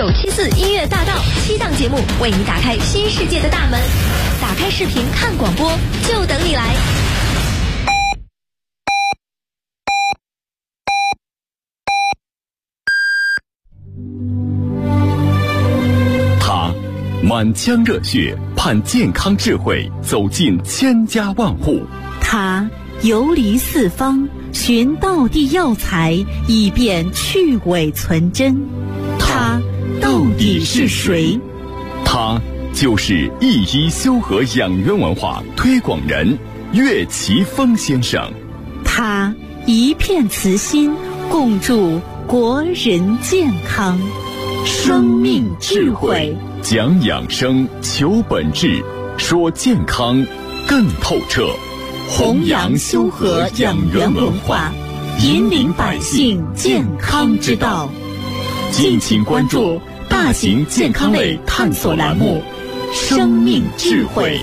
974音乐大道7档节目为你打开新世界的大门。打开视频看广播，就等你来。 他满腔热血盼健康智慧走进千家万户， 他游离四方寻道地药材，以便去伪存真。他到底是谁？ 他就是一医修和养元文化推广人岳奇峰先生。 他一片慈心，共筑国人健康。生命智慧， 讲养生，求本质，说健康更透彻。 弘扬修和养元文化，引领百姓健康之道。 敬请关注大型健康类探索栏目《生命智慧》。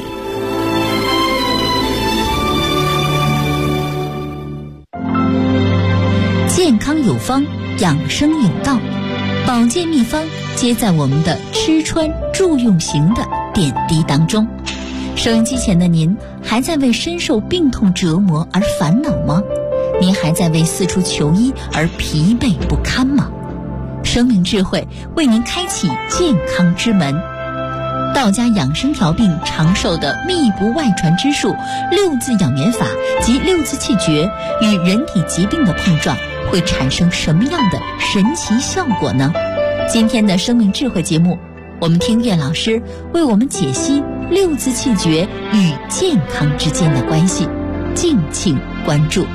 健康有方，养生有道，保健秘方皆在我们的吃穿住用行的点滴当中。收音机前的您，还在为深受病痛折磨而烦恼吗？您还在为四处求医而疲惫不堪吗？生命智慧为您开启健康之门。道家养生调病长寿的秘不外传之术6字养元法及6字气诀与人体疾病的碰撞，会产生什么样的神奇效果呢？今天的生命智慧节目，我们听岳老师为我们解析6字气诀与健康之间的关系，敬请关注。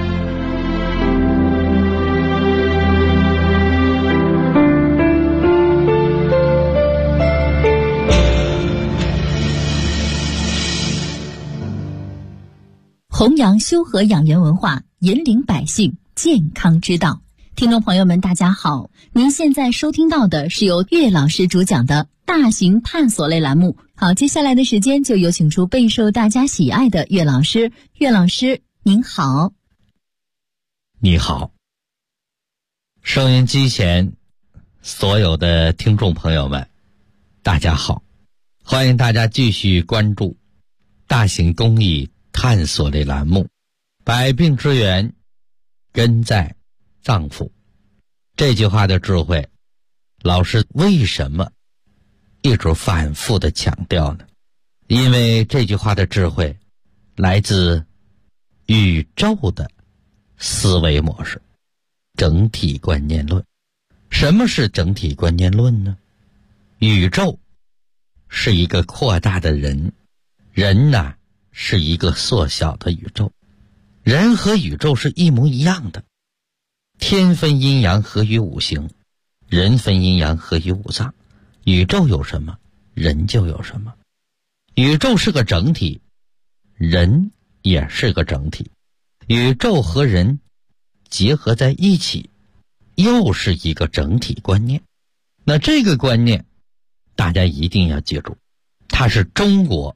弘扬修和养元文化，引领百姓健康之道。听众朋友们大家好，您现在收听到的是由岳老师主讲的大型探索类栏目。好，接下来的时间就有请出备受大家喜爱的岳老师。岳老师您好。 你好。收音机前所有的听众朋友们大家好，欢迎大家继续关注大型公益探索类栏目，百病之源根在脏腑。这句话的智慧，老师为什么一直反复的强调呢？因为这句话的智慧来自宇宙的思维模式，整体观念论。什么是整体观念论呢？宇宙是一个扩大的人，人呢是一个缩小的宇宙。人和宇宙是一模一样的，天分阴阳合于五行，人分阴阳合于五脏。宇宙有什么，人就有什么。宇宙是个整体，人也是个整体。宇宙和人结合在一起，又是一个整体观念。那这个观念大家一定要记住，它是中国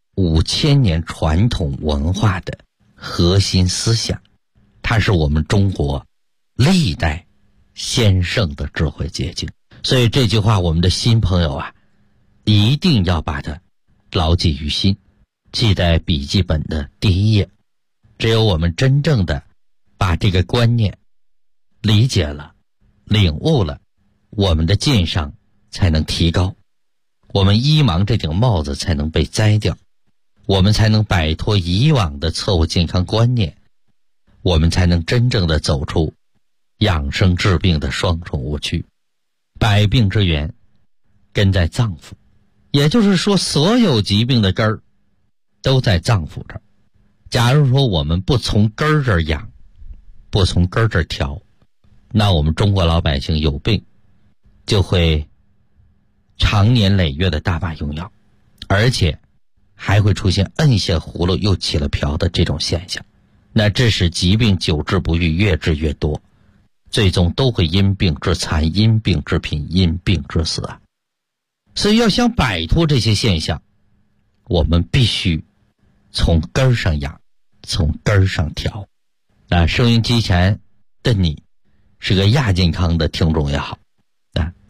5000年传统文化的核心思想，它是我们中国历代先圣的智慧结晶。所以这句话我们的新朋友啊，一定要把它牢记于心，记在笔记本的第1页。只有我们真正的把这个观念理解了，领悟了，我们的鉴赏才能提高，我们医盲这顶帽子才能被摘掉，我们才能摆脱以往的错误健康观念，我们才能真正的走出养生治病的双重误区。百病之源根在脏腑，也就是说所有疾病的根儿都在脏腑这儿。假如说我们不从根儿这儿养，不从根儿这儿调，那我们中国老百姓有病就会长年累月的大把用药，而且还会出现摁下葫芦又起了瓢的这种现象。那致使疾病久治不愈，越治越多，最终都会因病致残，因病致贫，因病致死啊！所以要想摆脱这些现象，我们必须从根儿上养，从根儿上调。那收音机前的你是个亚健康的听众也好，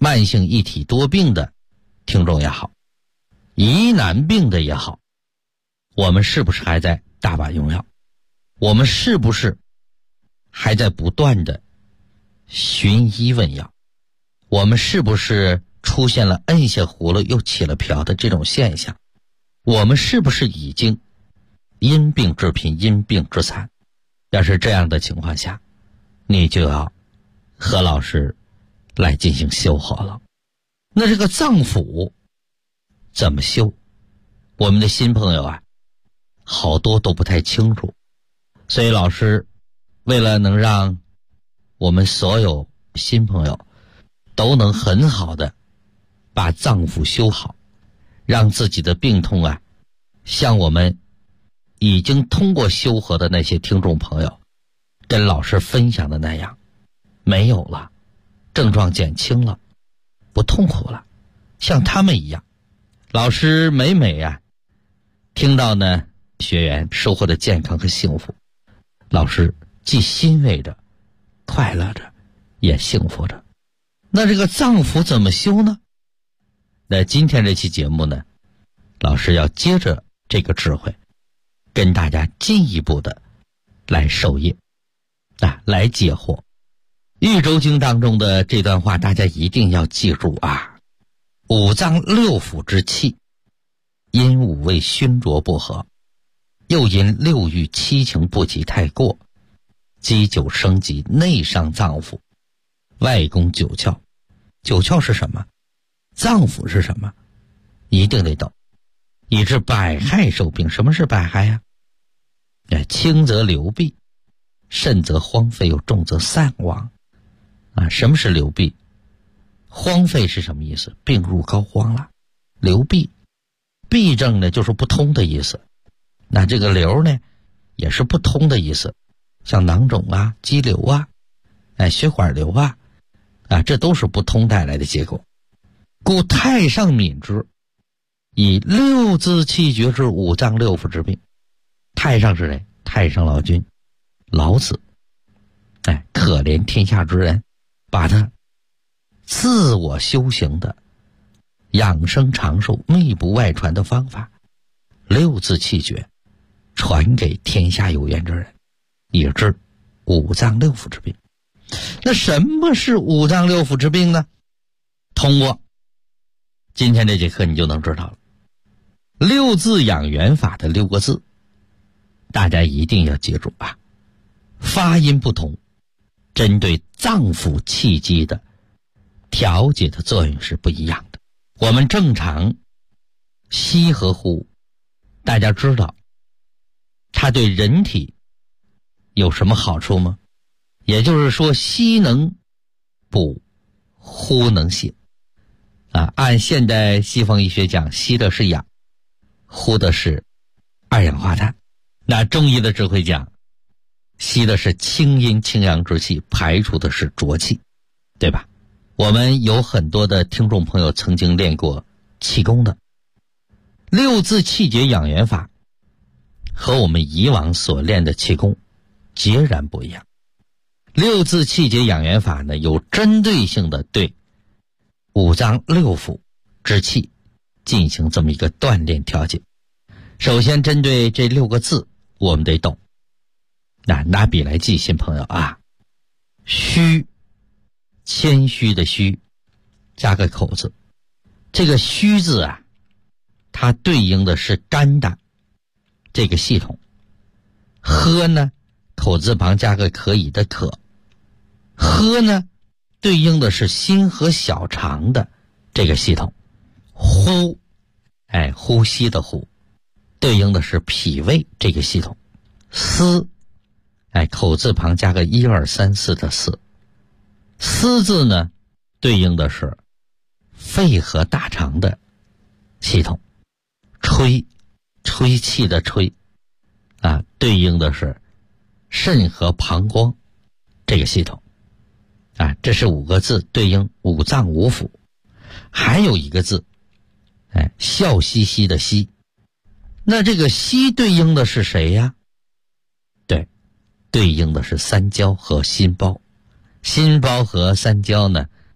慢性一体多病的听众也好，疑难病的也好，我们是不是还在大把用药？我们是不是还在不断的寻医问药？我们是不是出现了摁下葫芦又起了瓢的这种现象？我们是不是已经因病致贫，因病致残？要是这样的情况下，你就要和老师来进行修好了。那这个脏腑怎么修？我们的新朋友啊，好多都不太清楚，所以老师为了能让我们所有新朋友都能很好的把脏腑修好，让自己的病痛啊，像我们已经通过修和的那些听众朋友跟老师分享的那样，没有了，症状减轻了，不痛苦了，像他们一样。老师每啊听到呢学员收获的健康和幸福，老师既欣慰着，快乐着，也幸福着。那这个脏腑怎么修呢？那今天这期节目呢，老师要接着这个智慧跟大家进一步的来授业来解惑。豫州经当中的这段话大家一定要记住啊，五脏六腑之气因五味熏浊不和，又因六欲七情不及太过，积久生疾，内伤脏腑，外攻九窍。九窍是什么？脏腑是什么？一定得懂，以致百害受病。什么是百害呀？轻则流弊，甚则荒废，又重则散亡。什么是流弊？荒废是什么意思？病入膏肓了。流弊，弊症呢就是不通的意思。那这个流呢也是不通的意思，像囊肿啊、肌瘤啊、血管瘤啊，这都是不通带来的结果。故太上敏之，以六字气绝之五脏六腑之病。太上是谁？太上老君，老子。可怜天下之人，把他自我修行的养生长寿密不外传的方法六字气绝传给天下有缘之人，以治五脏六腑之病。那什么是五脏六腑之病呢？通过今天这节课你就能知道了。六字养元法的6个字大家一定要记住啊，发音不同，针对脏腑气机的调节的作用是不一样的。我们正常硒和呼，大家知道它对人体有什么好处吗？也就是说，硒能补，呼能泻。按现代西方医学讲，硒的是氧，呼的是二氧化碳。那中医的智慧讲，吸的是清阴清阳之气，排除的是浊气，对吧？我们有很多的听众朋友曾经练过气功的。六字气绝养元法和我们以往所练的气功截然不一样。六字气绝养元法呢，有针对性的对五脏六腑之气进行这么一个锻炼调节。首先针对这6个字我们得懂，拿笔来记，新朋友啊，虚，谦虚的虚，加个口字。这个虚字啊，它对应的是肝胆这个系统。喝呢，口字旁加个可以的可。喝呢，对应的是心和小肠的这个系统。呼，呼吸的呼，对应的是脾胃这个系统。思，口字旁加个1、2、3、4的思。思字呢，对应的是肺和大肠的系统。吹，吹气的吹，对应的是肾和膀胱这个系统。这是5个字，对应五脏五腑。还有一个字，笑嘻嘻的嘻。那这个嘻对应的是谁呀？对，对应的是三焦和心包。心包和三焦呢，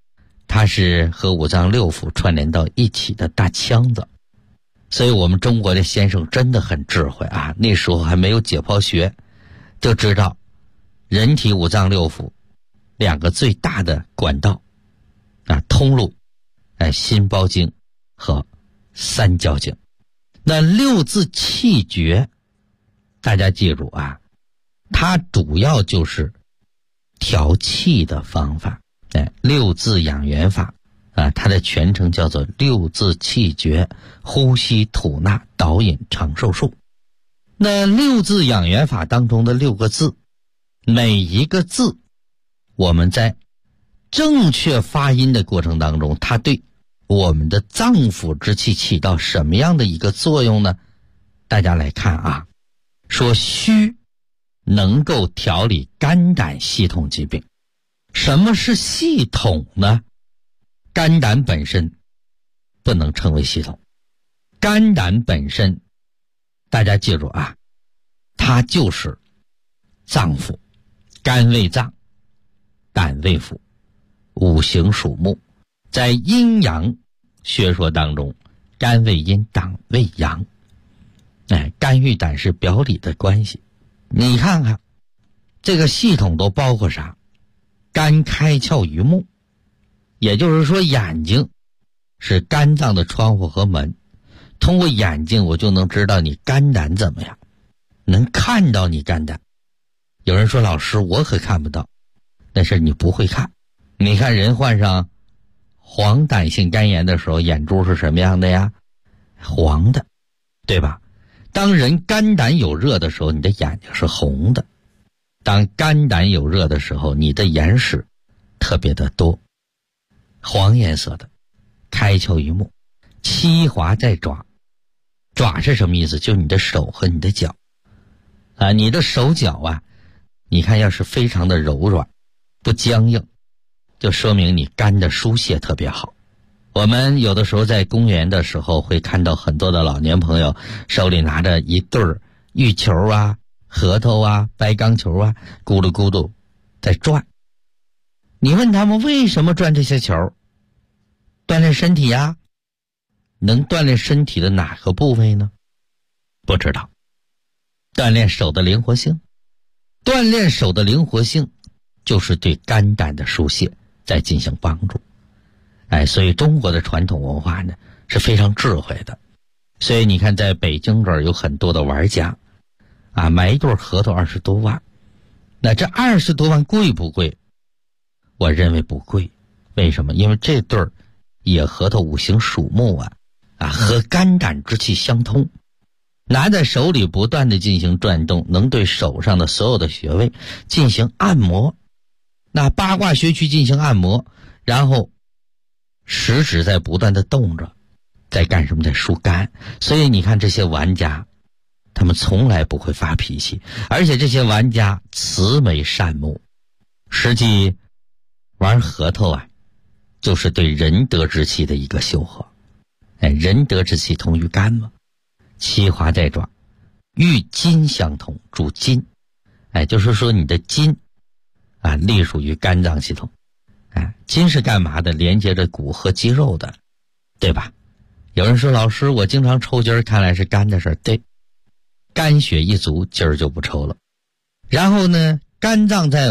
它是和五脏六腑串联到一起的大腔子。所以我们中国的先生真的很智慧啊，那时候还没有解剖学，就知道人体五脏六腑两个最大的管道啊，通路心包经和三焦经。那六字气诀大家记住啊，它主要就是调气的方法。六字养元法啊，它的全称叫做六字气诀呼吸吐纳导引长寿术。那六字养元法当中的6个字，每一个字我们在正确发音的过程当中，它对我们的脏腑之气起到什么样的一个作用呢？大家来看啊，说虚能够调理肝胆系统疾病。什么是系统呢？肝胆本身不能称为系统，肝胆本身大家记住啊，它就是脏腑，肝为脏，胆为腑，五行属木。在阴阳学说当中，肝为阴，胆为阳。肝与胆是表里的关系。你看看这个系统都包括啥？肝开窍于目，也就是说眼睛是肝脏的窗户和门，通过眼睛我就能知道你肝胆怎么样，能看到你肝胆。有人说老师我可看不到，但是你不会看。你看人患上黄疸性肝炎的时候，眼珠是什么样的呀？黄的，对吧？当人肝胆有热的时候，你的眼睛是红的。当肝胆有热的时候，你的眼屎特别的多，黄颜色的，开窍于目，七滑在爪。爪是什么意思？就你的手和你的脚啊，你的手脚啊，你看要是非常的柔软不僵硬，就说明你肝的疏泄特别好。我们有的时候在公园的时候会看到很多的老年朋友手里拿着一对玉球啊、核桃啊、白钢球啊，咕噜咕噜在转。你问他们为什么转这些球？锻炼身体呀。能锻炼身体的哪个部位呢？不知道。锻炼手的灵活性。锻炼手的灵活性就是对肝胆的疏泄在进行帮助。所以中国的传统文化呢是非常智慧的。所以你看在北京这儿有很多的玩家啊，买一对核桃20多万。那这20多万贵不贵？我认为不贵。为什么？因为这对野核桃五行属木啊，和肝胆之气相通，拿在手里不断的进行转动，能对手上的所有的穴位进行按摩。那八卦穴区进行按摩，然后食指在不断的动着，在干什么？在疏肝。所以你看这些玩家，他们从来不会发脾气，而且这些玩家慈眉善目。实际玩核桃就是对仁德之气的一个修合。仁德之气通于肝嘛，七滑在爪，与筋相同，主筋。就是说你的筋隶属于肝脏系统。筋是干嘛的？连接着骨和肌肉的，对吧？有人说老师我经常抽筋，看来是肝的事儿。对，肝血一足，筋儿就不抽了。然后呢，肝脏在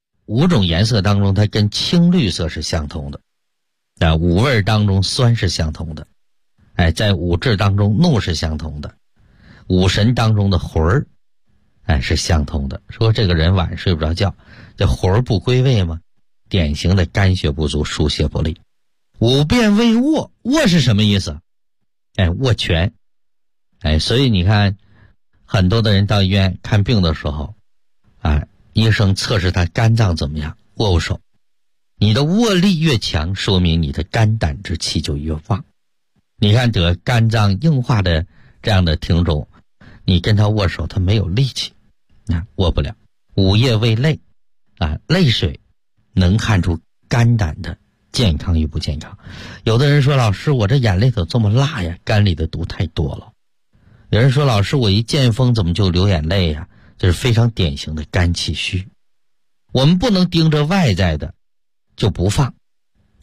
5种颜色当中，它跟青绿色是相同的。5味当中酸是相同的。在5志当中怒是相同的。5神当中的魂儿是相同的。说这个人晚上睡不着觉，这魂儿不归位吗？典型的肝血不足，疏泄不利。5变为卧，卧是什么意思？握拳。所以你看很多的人到医院看病的时候医生测试他肝脏怎么样，握握手。你的握力越强，说明你的肝胆之气就越旺。你看得肝脏硬化的这样的听众，你跟他握手他没有力气，握不了。5液为泪泪水能看出肝胆的健康与不健康。有的人说老师我这眼泪怎么这么辣呀？肝里的毒太多了。有人说老师我一见风怎么就流眼泪呀？这是非常典型的肝气虚。我们不能盯着外在的就不放。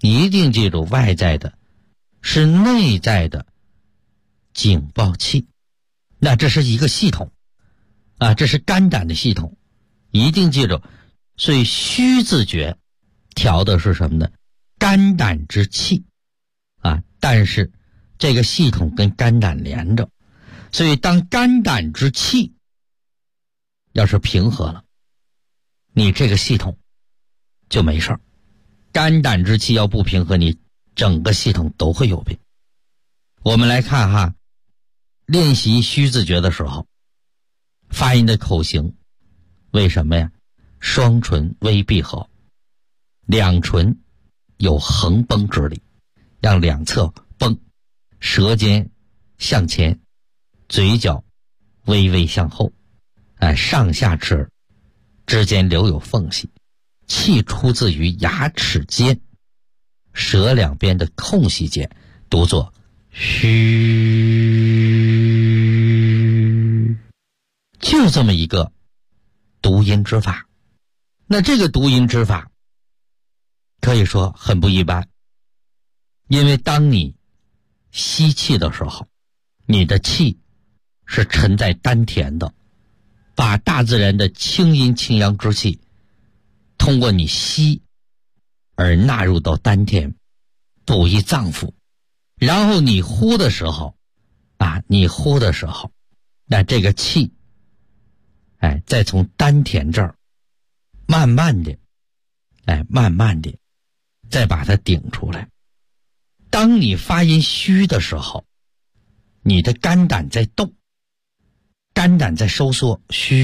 一定记住，外在的是内在的警报器。那这是一个系统啊，这是肝胆的系统，一定记住。所以虚自觉调的是什么呢？肝胆之气啊，但是这个系统跟肝胆连着，所以当肝胆之气要是平和了，你这个系统就没事儿。肝胆之气要不平和，你整个系统都会有病。我们来看哈，练习虚自觉的时候，发音的口型为什么呀？双唇微闭合，两唇有横绷之力，让两侧绷，舌尖向前，嘴角微微向后，上下齿儿之间留有缝隙，气出自于牙齿间，舌两边的空隙间，读作虚，就这么一个读音之法。那这个读音之法可以说很不一般，因为当你吸气的时候，你的气是沉在丹田的，把大自然的清阴清阳之气通过你吸而纳入到丹田，补益脏腑。然后你呼的时候那这个气再从丹田这儿慢慢的再把它顶出来。当你发音虚的时候，你的肝胆在动，肝胆在收缩，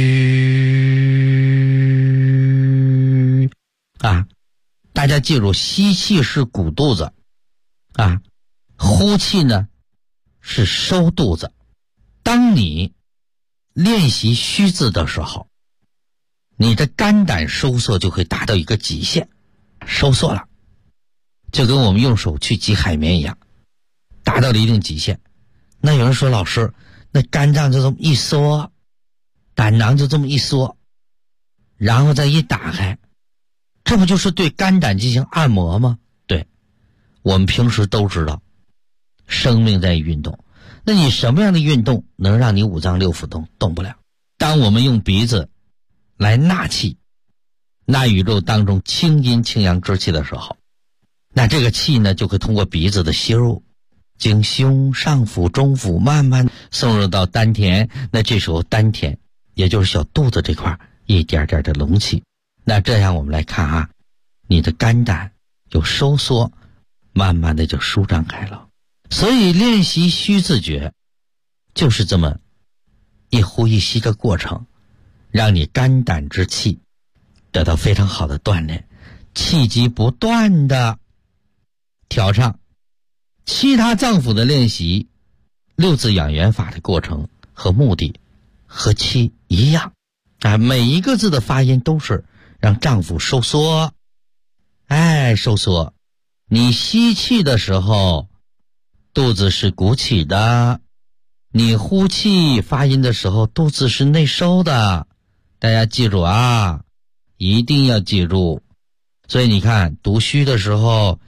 虚大家记住，吸气是鼓肚子呼气呢是收肚子。当你练习虚字的时候，你的肝胆收缩就会达到一个极限，收缩了，就跟我们用手去挤海绵一样，达到了一定极限。那有人说，老师，那肝脏就这么一缩，胆囊就这么一缩，然后再一打开，这不就是对肝胆进行按摩吗？对，我们平时都知道生命在运动，那你什么样的运动能让你五脏六腑动不了？当我们用鼻子来纳气，纳宇宙当中清阴清阳之气的时候，那这个气呢就会通过鼻子的吸入，经胸上腹中腹慢慢送入到丹田，那这时候丹田也就是小肚子这块一点点的隆起。那这样我们来看你的肝胆有收缩，慢慢的就舒张开了。所以练习虚自觉就是这么一呼一吸的过程，让你肝胆之气得到非常好的锻炼，气机不断的调畅。其他脏腑的练习，六字养元法的过程和目的和气一样每一个字的发音都是让脏腑收缩，收缩。你吸气的时候肚子是鼓起的，你呼气发音的时候肚子是内收的，大家记住一定要记住。所以你看读虚的时候，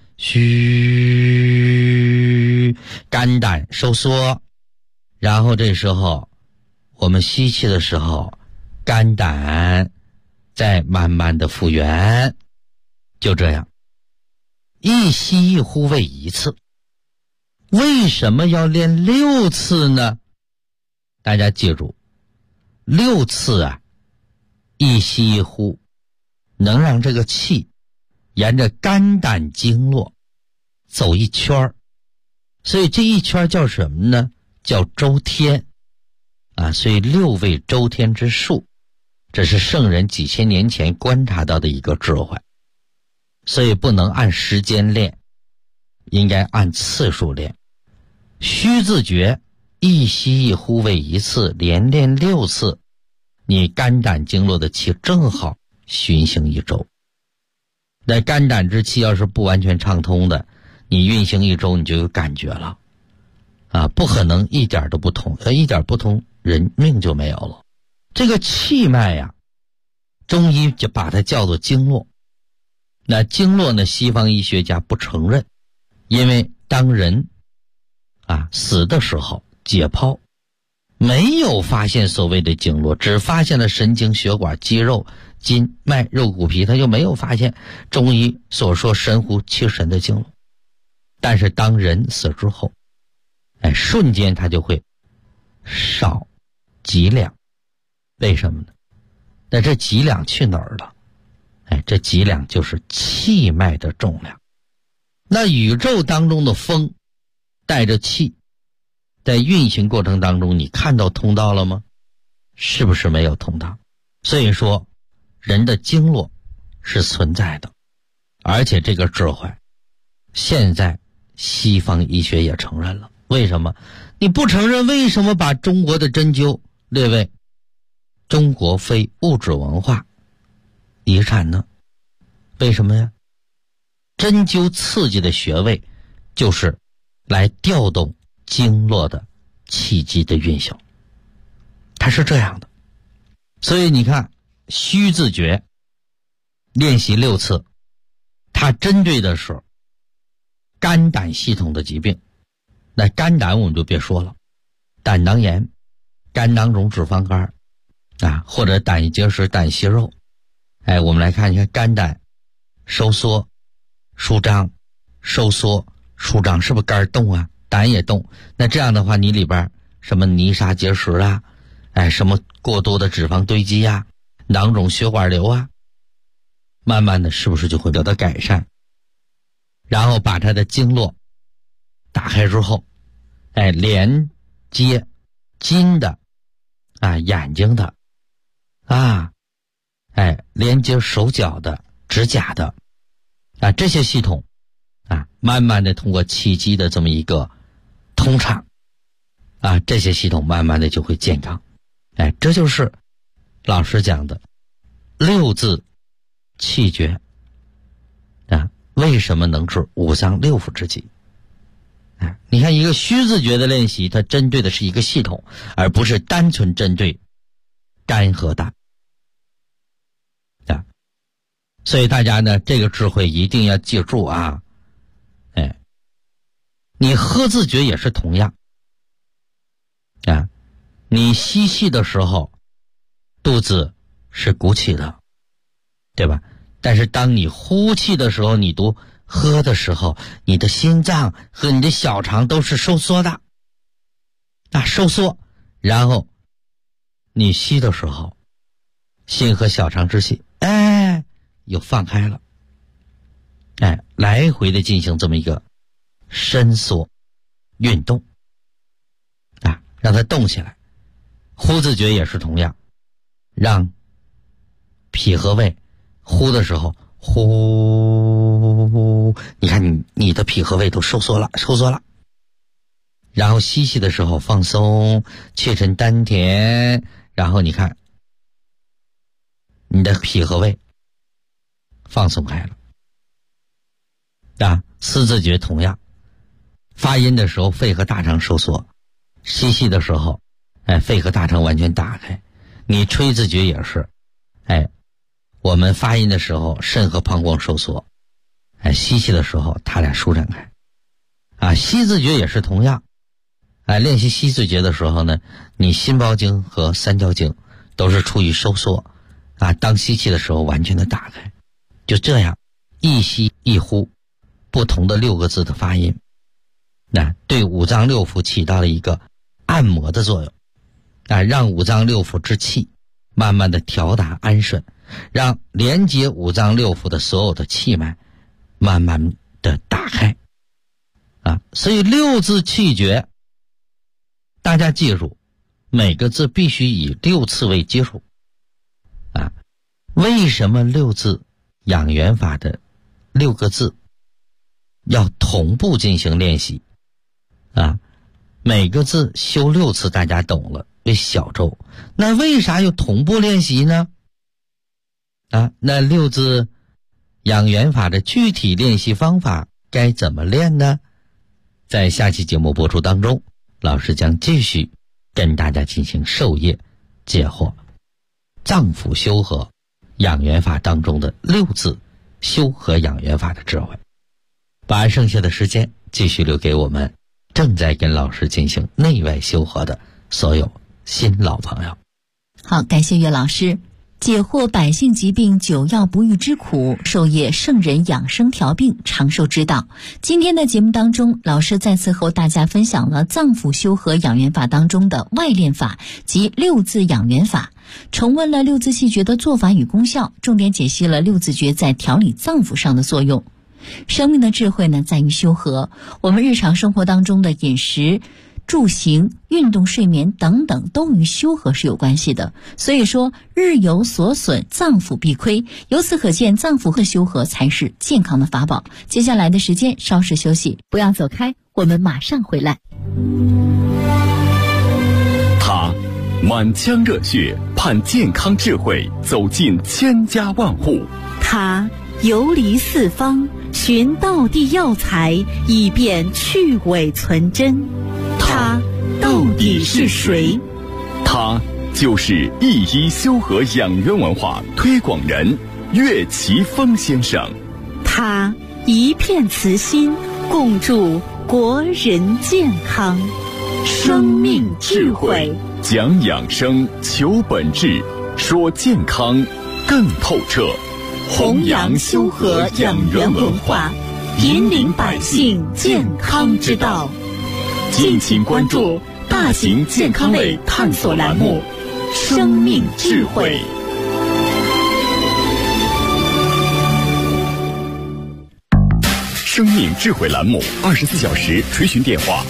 虚，肝胆收缩，然后这时候我们吸气的时候，肝胆再慢慢的复原，就这样一吸一呼为一次。为什么要练6次呢？大家记住，6次一吸一呼能让这个气沿着肝胆经络走一圈，所以这一圈叫什么呢？叫周天所以6位周天之数，这是圣人几千年前观察到的一个智慧。所以不能按时间练，应该按次数练。虚自觉一吸一呼为一次，连练6次，你肝胆经络的气正好循行一周。那肝胆之气要是不完全畅通的，你运行一周你就有感觉了不可能一点都不通，一点不通人命就没有了。这个气脉中医就把它叫做经络， 那经络呢，西方医学家不承认，因为当人死的时候解剖，没有发现所谓的经络，只发现了神经、血管、肌肉、筋脉、肉骨皮，他就没有发现中医所说神乎其神的经络。但是当人死之后，瞬间他就会少几两，为什么呢？那这几两去哪儿了？这几两就是气脉的重量。那宇宙当中的风带着气，在运行过程当中，你看到通道了吗？是不是没有通道？所以说人的经络是存在的，而且这个智慧现在西方医学也承认了。为什么？你不承认，为什么把中国的针灸列为中国非物质文化遗产呢？为什么呀？针灸刺激的穴位就是来调动经络的气机的运行，它是这样的。所以你看虚字诀练习6次，它针对的是肝胆系统的疾病。那肝胆我们就别说了，胆囊炎、肝囊肿、脂肪肝或者胆结石、胆息肉。我们来看一下肝胆收缩、舒张、收缩、舒张，是不是肝动啊？胆也动。那这样的话，你里边什么泥沙结石什么过多的脂肪堆积囊肿、血管瘤慢慢的是不是就会得到改善？然后把它的经络打开之后，连接筋的眼睛的连接手脚的、指甲的这些系统慢慢的通过气机的这么一个通畅这些系统慢慢的就会健康。这就是老师讲的6字气诀为什么能治五脏六腑之疾。你看一个虚字诀的练习，它针对的是一个系统，而不是单纯针对肝和胆所以大家呢，这个智慧一定要记住你喝字诀也是同样你吸气的时候肚子是鼓起的，对吧？但是当你呼气的时候，你读喝的时候，你的心脏和你的小肠都是收缩的收缩，然后你吸的时候，心和小肠之气又放开了，来回的进行这么一个伸缩运动让它动起来。呼字诀也是同样，让脾和胃呼的时候呼，你看你的脾和胃都收缩了，然后吸气的时候放松，气沉丹田，然后你看你的脾和胃放松开了四字诀同样，发音的时候肺和大肠收缩，吸气的时候肺和大肠完全打开。你吹字诀也是我们发音的时候肾和膀胱收缩，吸气的时候它俩舒展开吸字诀也是同样练习吸字诀的时候呢，你心包经和三焦经都是处于收缩当吸气的时候完全的打开。就这样一吸一呼，不同的6个字的发音对五脏六腑起到了一个按摩的作用让五脏六腑之气慢慢的调达安顺，让连接五脏六腑的所有的气脉慢慢的打开所以6字气诀大家记住，每个字必须以6次为基础为什么6字养元法的6个字要同步进行练习每个字修6次，大家懂了，为小咒。那为啥要同步练习呢那6字养元法的具体练习方法该怎么练呢？在下期节目播出当中，老师将继续跟大家进行授业解惑，脏腑修和养元法当中的6字修和养元法的智慧。把剩下的时间继续留给我们正在跟老师进行内外修和的所有新老朋友。 好，感谢岳老师。解惑百姓疾病久药不愈之苦，授业圣人养生调病长寿之道。今天的节目当中，老师再次和大家分享了脏腑修和养元法当中的外练法及六字养元法，重温了六字气诀的做法与功效，重点解析了六字诀在调理脏腑上的作用。生命的智慧呢，在于修和。我们日常生活当中的饮食、住行、运动、睡眠等等都与修和是有关系的，所以说日有所损，脏腑必亏。由此可见，脏腑和修和才是健康的法宝。接下来的时间稍事休息，不要走开，我们马上回来。 他满腔热血盼健康智慧走进千家万户， 他游离四方寻道地药材，以便去伪存真。他到底是谁？ 他就是一医修和养元文化推广人岳奇峰先生。 他一片慈心，共筑国人健康。生命智慧， 讲养生，求本质，说健康更透彻， 弘扬修和养元文化，引领百姓健康之道。 敬请关注大型健康类探索栏目《生命智慧》。生命智慧栏目24小时垂询电话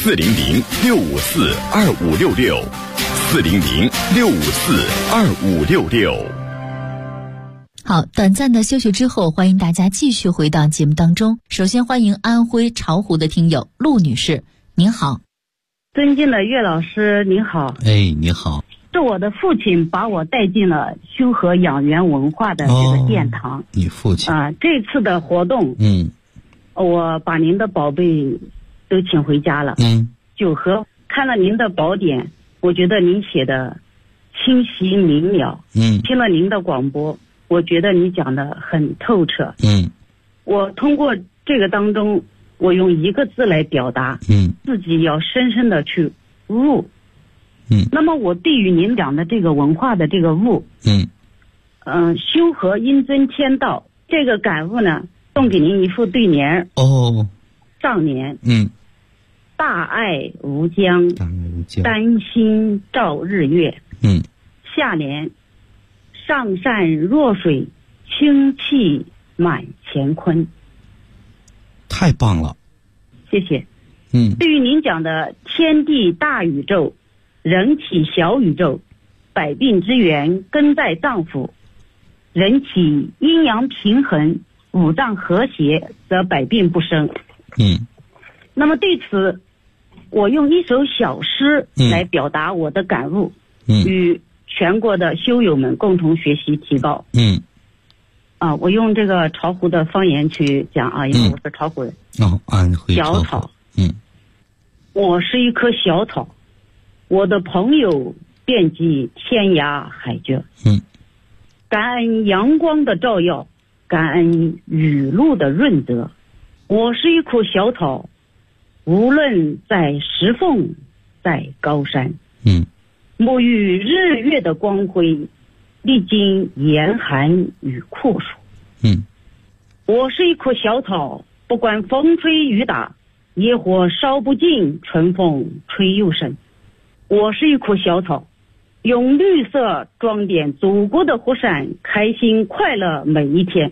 ：400-654-2566，400-654-2566。 好，短暂的休息之后，欢迎大家继续回到节目当中。首先欢迎安徽巢湖的听友陆女士，您好。 尊敬的岳老师您好。 哎，你好。 是我的父亲把我带进了修和养元文化的这个殿堂。 你父亲这次的活动，我把您的宝贝都请回家了。酒和看了您的宝典，我觉得您写的清晰明了。听了您的广播，我觉得你讲的很透彻。我通过这个当中，我用一个字来表达，自己要深深的去悟。那么我对于您讲的这个文化的这个悟，修和应遵天道这个感悟呢，送给您一副对联。上联，大爱无疆，丹心照日月。下联，上善若水，清气满乾坤。 太棒了， 谢谢。对于您讲的天地大宇宙，人体小宇宙，百病之源根在脏腑，人体阴阳平衡，五脏和谐，则百病不生。那么对此，我用一首小诗来表达我的感悟，与全国的修友们共同学习提高。我用这个巢湖的方言去讲啊，因为我是巢湖人。 安徽巢湖。 小草。我是一棵小草，我的朋友遍及天涯海角。感恩阳光的照耀，感恩雨露的润泽。我是一棵小草，无论在石缝，在高山，沐浴日月的光辉，历经严寒与酷暑。我是一棵小草，不管风吹雨打，野火烧不尽，春风吹又生。我是一棵小草，用绿色装点祖国的火伞，开心快乐每一天。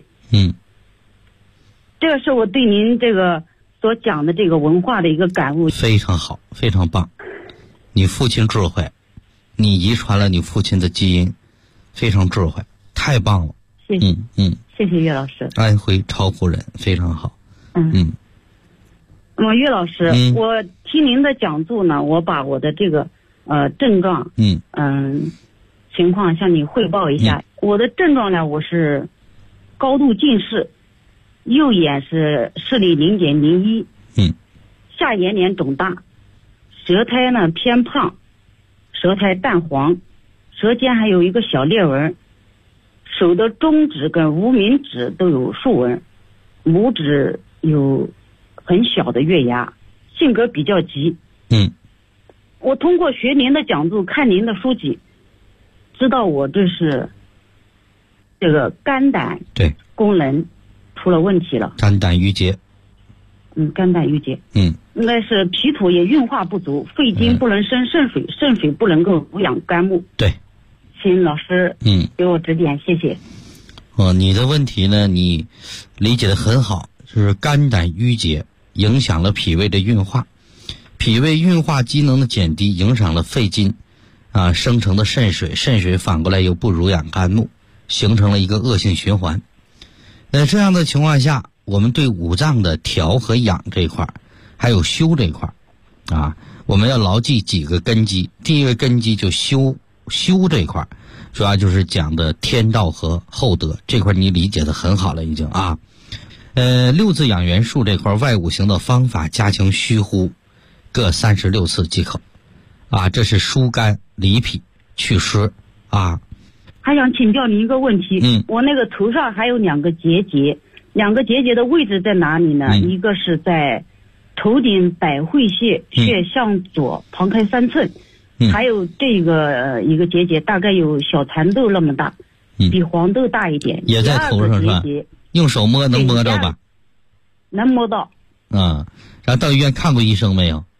这个是我对您这个所讲的这个文化的一个感悟。 非常好，非常棒。你父亲智慧，你遗传了你父亲的基因，非常智慧，太棒了。 谢谢。谢谢岳老师。 安徽巢湖人，非常好。 那么岳老师，我听您的讲座呢，我把我的这个症状情况向你汇报一下。我的症状呢，我是高度近视，右眼是视力0.01，下眼睑肿大，舌苔呢偏胖，舌苔淡黄，舌尖还有一个小裂纹， 手的中指跟无名指都有竖纹，拇指有很小的月牙，性格比较急。我通过学您的讲座，看您的书籍，知道我这是这个肝胆对功能出了问题了。 肝胆郁结。 肝胆郁结。应该是脾土也运化不足，肺经不能生肾水，肾水不能够濡养肝木。 对， 请老师给我指点，谢谢。 你的问题呢，你理解得很好，就是肝胆郁结影响了脾胃的运化，脾胃运化机能的减低影响了肺经生成的肾水，肾水反过来又不濡养肝木，形成了一个恶性循环。这样的情况下，我们对五脏的调和养这一块还有修这一块我们要牢记几个根基。第一个根基就修这一块，主要就是讲的天道和厚德这块，你理解的很好了已经六字养元术这块外五行的方法，加强虚呼各36次即可这是疏肝理脾祛湿还想请教您一个问题。我那个头上还有2个结节，两个结节的位置在哪里呢？一个是在头顶百会穴向左旁开3寸，还有这个一个结节大概有小蚕豆那么大，比黄豆大一点， 也在头上是吧？用手摸能摸着吧？ 能摸到。 然后到医院看过医生没有？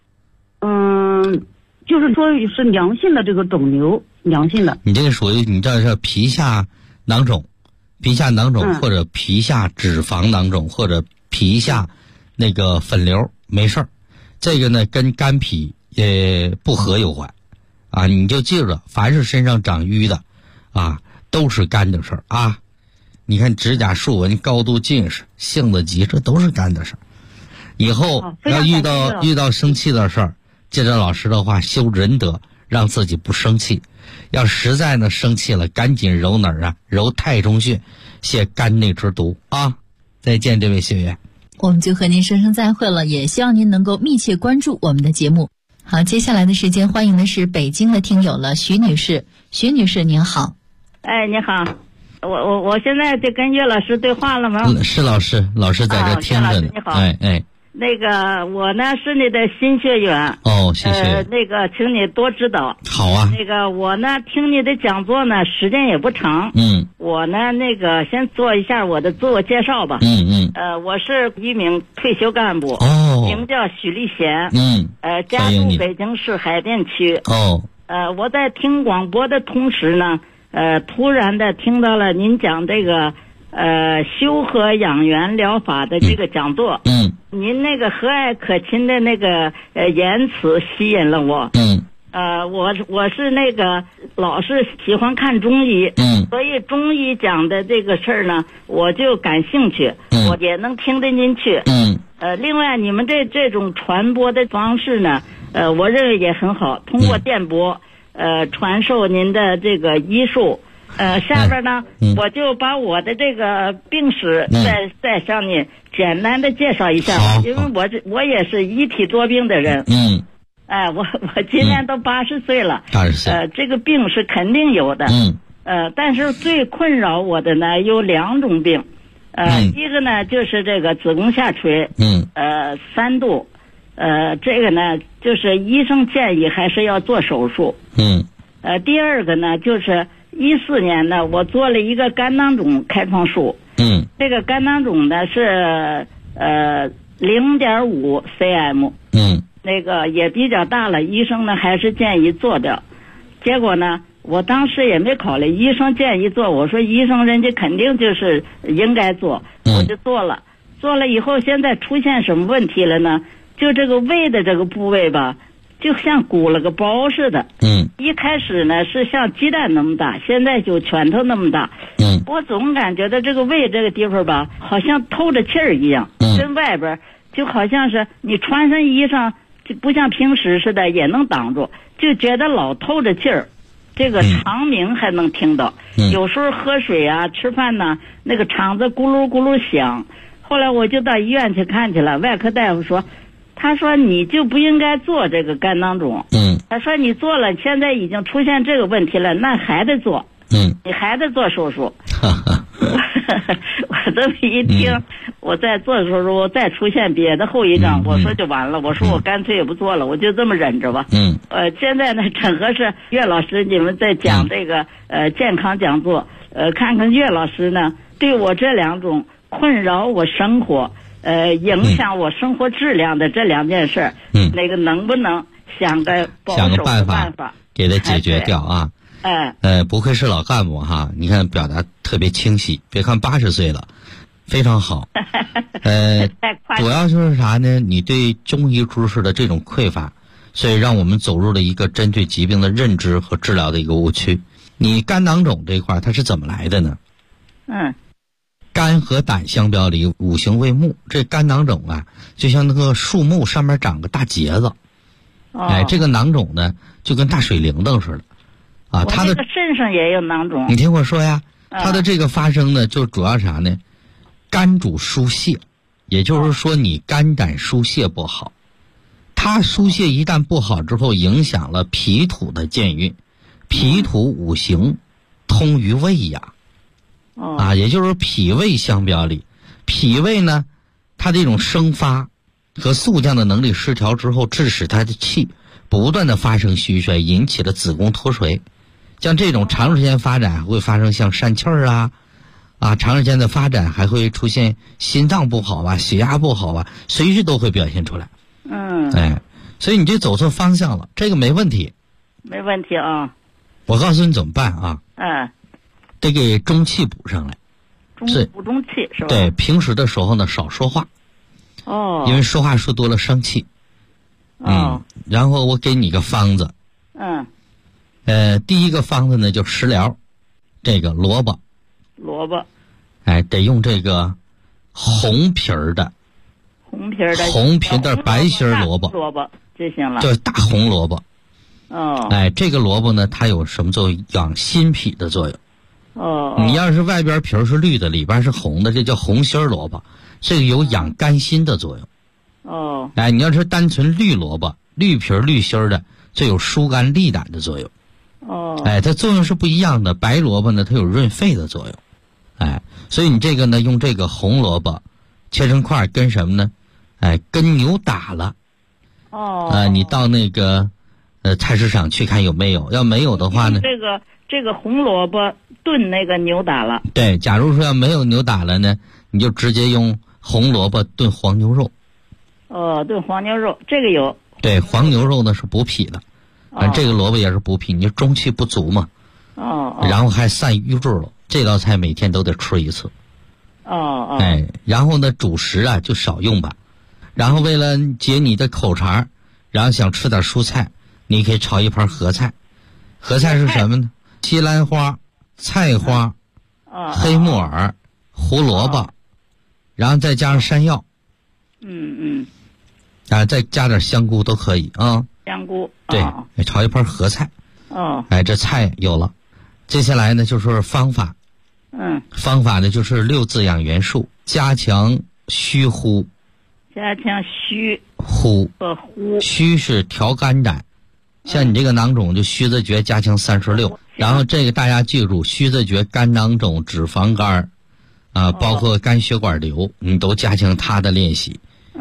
就是说是良性的这个肿瘤，良性的。你这个属于你这是皮下囊肿，或者皮下脂肪囊肿，或者皮下那个粉瘤，没事儿。这个呢跟肝脾也不和有关你就记着，凡是身上长淤的都是肝的事儿你看指甲竖纹、高度近视、性子急，这都是肝的事儿。以后要遇到生气的事儿，借着老师的话修仁德，让自己不生气。要实在呢生气了，赶紧揉哪儿揉太冲穴，泻肝内之毒再见，这位学员。 我们就和您说声再会了，也希望您能够密切关注我们的节目。好，接下来的时间欢迎的是北京的听友了，徐女士。徐女士您好。 你好，我现在就跟岳老师对话了吗？ 是老师在这听着呢。 你好。那个我呢是你的新学员谢谢。 那个请你多指导。 好啊。 那个我呢听你的讲座呢时间也不长。我呢那个先做一下我的自我介绍吧。我是一名退休干部。名叫许立贤。家住北京市海淀区。我在听广播的同时呢，突然的听到了您讲这个修和养元疗法的这个讲座。您那个和蔼可亲的那个言辞吸引了我。我是那个老是喜欢看中医。所以中医讲的这个事儿呢，我就感兴趣。我也能听得进去。另外你们这种传播的方式呢，我认为也很好，通过电波传授您的这个医术。下边呢，我就把我的这个病史再向你简单的介绍一下，因为我也是一体多病的人。我今年都80岁了。这个病是肯定有的。但是最困扰我的呢有2种病。一个呢就是这个子宫下垂。3度。这个呢就是医生建议还是要做手术。第二个呢就是14年呢我做了一个肝囊肿开创术。这个肝囊肿呢是0.5 cm。那个也比较大了，医生呢还是建议做掉。结果呢我当时也没考虑，医生建议做，我说医生人家肯定就是应该做，我就做了。做了以后现在出现什么问题了呢？就这个胃的这个部位吧，就像鼓了个包似的。一开始呢是像鸡蛋那么大，现在就拳头那么大。我总感觉到这个胃这个地方吧，好像透着气儿一样。跟外边就好像是你穿上衣裳就不像平时似的也能挡住，就觉得老透着气儿。这个肠鸣还能听到。有时候喝水啊吃饭呢，那个肠子咕噜咕噜响。后来我就到医院去看去了，外科大夫说，他说你就不应该做这个肝囊肿。他说你做了，现在已经出现这个问题了，那还得做。 你还得做手术。我这么一听，我再做手术，再出现别的后遗症，我说就完了。我说我干脆也不做了，我就这么忍着吧。现在呢，正合适岳老师你们在讲这个健康讲座，看看岳老师呢对我这2种困扰我生活，影响我生活质量的这2件事，那个能不能想个办法给它解决掉啊？不愧是老干部哈，你看表达特别清晰，别看80岁了，非常好。主要就是啥呢？你对中医知识的这种匮乏，所以让我们走入了一个针对疾病的认知和治疗的一个误区。你肝囊肿这一块它是怎么来的呢？肝和胆相表里五行为木，这肝囊肿啊，就像那个树木上面长个大结子。这个囊肿呢，就跟大水铃铛似的。它的身上也有囊肿。 你听我说呀，它的这个发生呢，就主要啥呢？肝主疏泄，也就是说你肝胆疏泄不好，它疏泄一旦不好之后，影响了脾土的健运，脾土五行通于胃呀。也就是脾胃相表里，脾胃呢，它这种生发和速降的能力失调之后，致使它的气不断的发生虚衰，引起了子宫脱垂。像这种长时间发展还会发生像疝气儿长时间的发展还会出现心脏不好啊，血压不好啊，随时都会表现出来。所以你这走错方向了，这个没问题。 没问题啊。 我告诉你怎么办啊？得给中气补上来。 补中气是吧？ 对，平时的时候呢少说话。因为说话说多了生气。然后我给你个方子。第一个方子呢就食疗，这个萝卜，得用这个红皮的白心萝卜就行了， 就是大红萝卜。这个萝卜呢，它有什么作用？养心脾的作用。你要是外边皮是绿的，里边是红的，这叫红心萝卜，这个有养肝心的作用。你要是单纯绿萝卜，绿皮绿心的，这有疏肝利胆的作用。它作用是不一样的。白萝卜呢，它有润肺的作用。所以你这个呢，用这个红萝卜切成块，跟什么呢？跟牛打了。你到那个菜市场去看有没有，要没有的话呢， 这个红萝卜炖那个牛打了。 对，假如说要没有牛打了呢，你就直接用红萝卜炖黄牛肉。 炖黄牛肉这个有。 对，黄牛肉呢是补脾的。这个萝卜也是补脾，你中气不足嘛。然后还散瘀滞了，这道菜每天都得吃一次。然后呢，主食啊就少用吧。然后为了解你的口馋，然后想吃点蔬菜，你可以炒一盘合菜。合菜是什么呢？西兰花、菜花、黑木耳、胡萝卜，然后再加上山药。再加点香菇都可以啊。 香菇。 对，炒一盘合菜。这菜有了。接下来呢就是方法。方法呢就是6字养元术，加强虚呼。 加强虚呼和呼。 虚是调肝胆，像你这个囊肿就虚字诀加强36。然后这个大家记住，虚字诀肝囊肿、脂肪肝包括肝血管瘤，你都加强它的练习。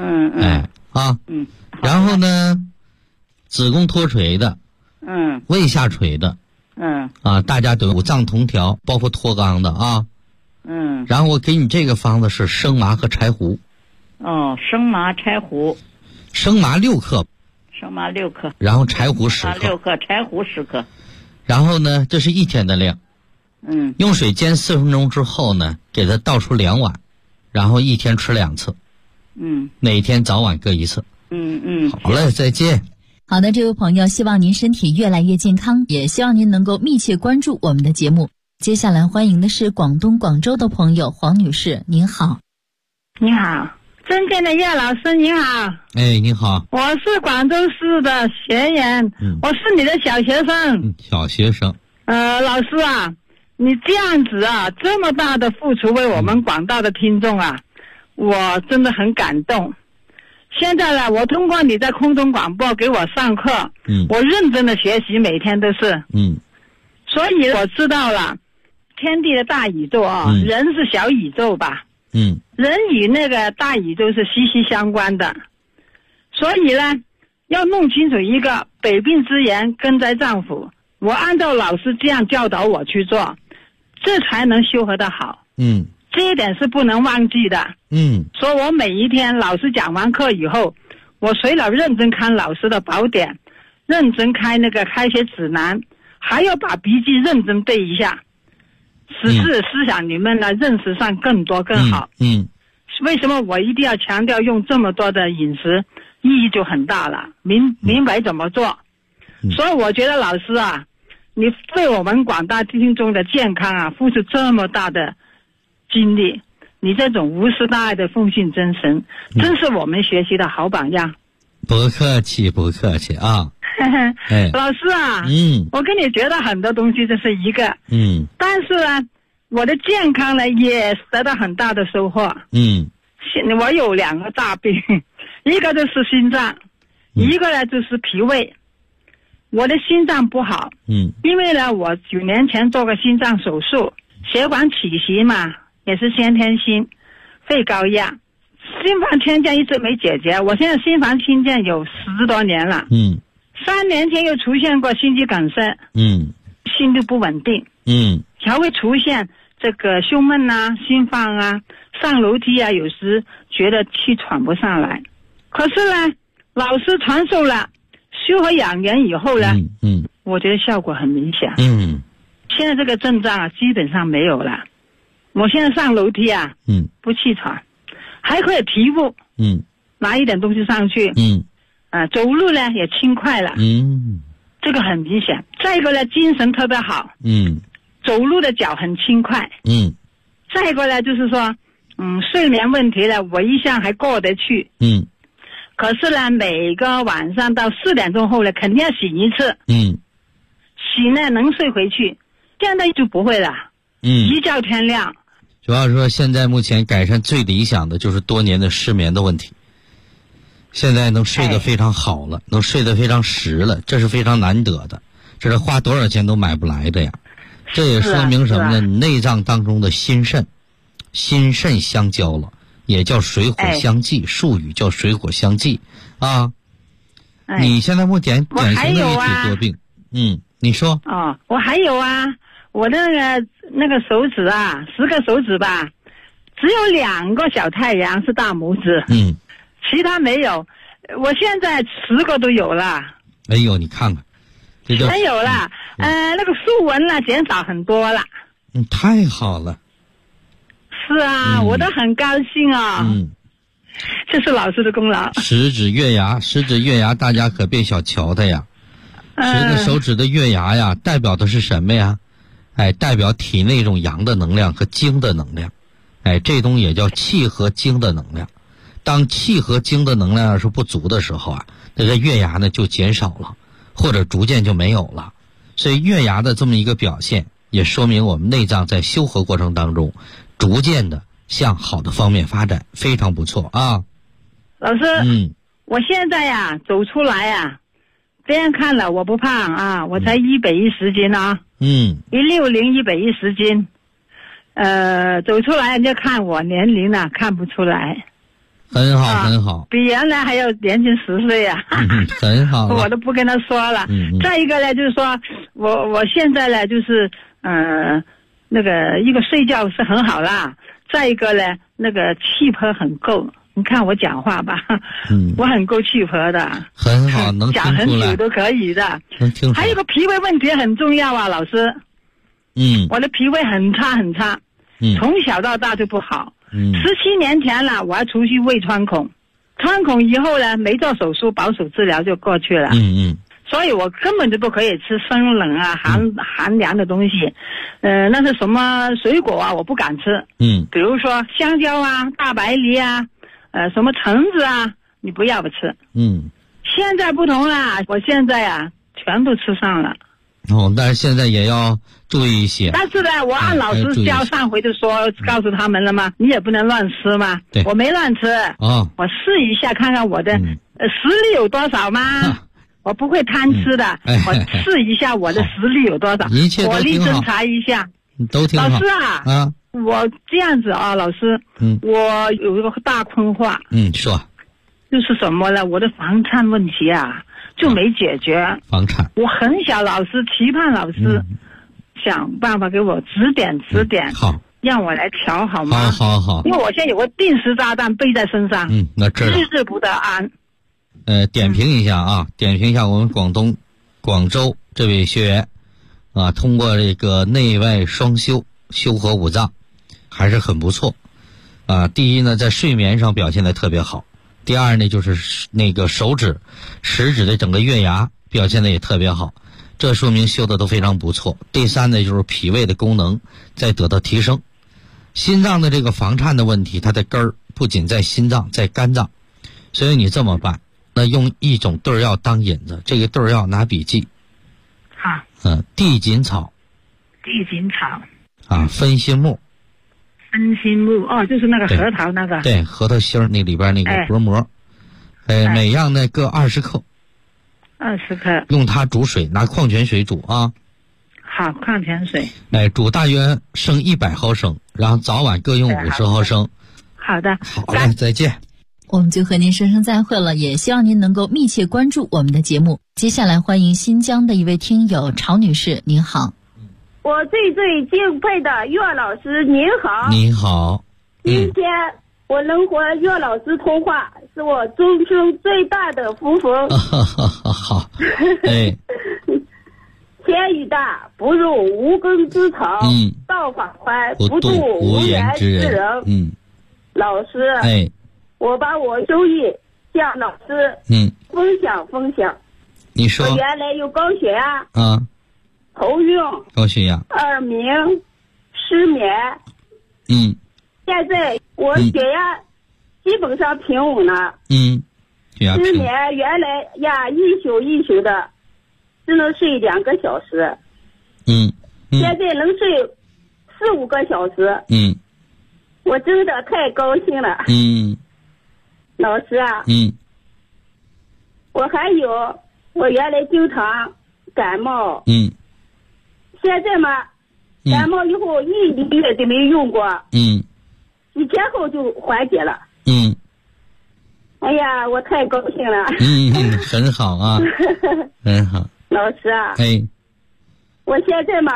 然后呢，子宫脱垂的，胃下垂的，大家都五脏同调，包括脱肛的啊。然后我给你这个方子是生麻和柴胡。 生麻柴胡。 生麻6克。 生麻6克。 然后柴胡10克。 6克，柴胡10克。 然后呢，这是1天的量。用水煎40分钟之后呢，给它倒出2碗，然后1天吃2次。每天早晚各1次。好嘞，再见。 好的，这位朋友，希望您身体越来越健康，也希望您能够密切关注我们的节目。接下来欢迎的是广东广州的朋友黄女士，您好。 你好，尊敬的岳老师，您好。 你好。 我是广州市的学员，我是你的小学生。 小学生。 老师啊，你这样子啊，这么大的付出为我们广大的听众啊，我真的很感动。现在呢，我通过你在空中广播给我上课，我认真的学习，每天都是，所以我知道了， 天地的大宇宙啊，人是小宇宙吧？人与那个大宇宙是息息相关的，所以呢，要弄清楚一个百病之源根在脏腑。我按照老师这样教导我去做，这才能修和得好。这一点是不能忘记的。所以我每一天老师讲完课以后，我除了认真看老师的宝典，认真开那个开学指南，还要把笔记认真背一下，使自己思想里面呢认识上更多更好。为什么我一定要强调用这么多的饮食，意义就很大了，明白怎么做。所以我觉得老师啊，你为我们广大听众的健康啊付出这么大的精力，你这种无私大爱的奉献真神，真是我们学习的好榜样。 不客气不客气啊。 老师啊，我跟你觉得很多东西这是一个，但是呢，我的健康呢也得到很大的收获。我有2个大病，一个就是心脏，一个呢就是脾胃。我的心脏不好，因为呢我9年前做过心脏手术，血管起袭嘛，也是先天性肺高压，心房迁建一直没解决，我现在心房迁建有10多年了。3年前又出现过心肌梗塞，心律不稳定，还会出现这个胸闷啊、心慌啊、上楼梯啊，有时觉得气喘不上来。可是呢，老师传授了修和养元以后呢，我觉得效果很明显。现在这个症状啊，基本上没有了。我现在上楼梯啊，不气喘，还可以皮步，拿一点东西上去，走路呢也轻快了，这个很明显。再一个呢，精神特别好，走路的脚很轻快，再一个呢，就是说，睡眠问题呢，我一向还过得去，可是呢，每个晚上到4点钟后呢，肯定要醒一次，醒呢能睡回去，现在就不会了，一觉天亮。 主要说现在目前改善最理想的就是多年的失眠的问题，现在能睡得非常好了，能睡得非常实了，这是非常难得的，这是花多少钱都买不来的呀。这也说明什么呢？你内脏当中的心肾相交了，也叫水火相济，术语叫水火相济啊。你现在目前典型的一体多病，你说。 我还有啊，我的那个手指啊，10个手指吧，只有2个小太阳是大拇指，其他没有。我现在10个都有了。 哎呦，你看看，这就全有了。那个竖纹呢减少很多了。 太好了。 是啊，我都很高兴啊。这是老师的功劳。 食指月牙，大家可别小瞧它呀。10个手指的月牙呀，代表的是什么呀？代表体内一种阳的能量和精的能量。这东西也叫气和精的能量。当气和精的能量要是不足的时候啊，这个月牙呢就减少了，或者逐渐就没有了。所以月牙的这么一个表现，也说明我们内脏在修和过程当中，逐渐的向好的方面发展，非常不错啊。 老师，我现在呀走出来呀，别人看了我不胖啊，我才110斤啊，160 110斤，走出来人家看我年龄呢看不出来。 很好，很好， 比原来还要年轻10岁啊！ 很好， 我都不跟他说了。再一个呢，就是说我现在呢，就是那个一个睡觉是很好啦。再一个呢，那个气魄很够。你看我讲话吧，我很够气魄的。 很好，能听出来。讲很久都可以的。 能听出来。 还有个脾胃问题很重要啊，老师。我的脾胃很差很差，从小到大就不好。17年前了，我还出去胃穿孔，穿孔以后呢，没做手术，保守治疗就过去了。所以我根本就不可以吃生冷啊、寒凉的东西。那是什么水果啊，我不敢吃。比如说香蕉啊、大白梨啊，什么橙子啊，你不要不吃。现在不同了，我现在啊，全都吃上了。 但是现在也要注意一些。 但是呢，我按老师教上回就说，告诉他们了吗？你也不能乱吃嘛。 对， 我没乱吃。我试一下看看我的实力有多少吗？我不会贪吃的。我试一下我的实力有多少，火力侦查一下。 都挺好。 老师啊，我这样子啊，老师，我有一个大困惑。 说。 就是什么呢？我的房产问题啊，就没解决。 房产。 我很想老师期盼老师想办法给我指点。 好。 让我来调好吗？ 好。 因为我现在有个定时炸弹背在身上。 那知道。 日日不得安。 点评一下啊，点评一下我们广州这位学员啊，通过这个内外双修修合五脏，还是很不错啊。第一呢，在睡眠上表现得特别好。第二呢，就是那个食指的整个月牙表现的也特别好，这说明修的都非常不错。第三呢，就是脾胃的功能在得到提升。心脏的这个房颤的问题，它的根儿不仅在心脏，在肝脏，所以你这么办，那用一种对药当引子，这个对药拿笔记。 好。 地锦草。分心木。 就是那个核桃那个。 对，核桃芯儿那里边那个薄膜。每样呢各20克。 20克。 用它煮水，拿矿泉水煮啊。 好，矿泉水。 煮大约剩100毫升，然后早晚各用50毫升。 好的。 好嘞，再见。 我们就和您说声再会了，也希望您能够密切关注我们的节目。接下来欢迎新疆的一位听友曹女士，您好。 我最敬佩的岳老师您好。 您好。 今天我能和岳老师通话，是我终生最大的福分。 好。 天宇大，不入无根之草。道法宽，不渡无缘之人。老师。我把我收益向老师分享。 你说。 我原来有高血压。头晕、 高血压、 耳鸣、失眠。现在我血压基本上平稳了。失眠原来一宿的，只能睡2个小时。现在能睡4-5个小时。我真的太高兴了。老师啊。我还有，我原来经常感冒。现在嘛，感冒以后1个月都没用过。几天后就缓解了。哎呀，我太高兴了。 很好啊。很好。 老师啊。我现在嘛，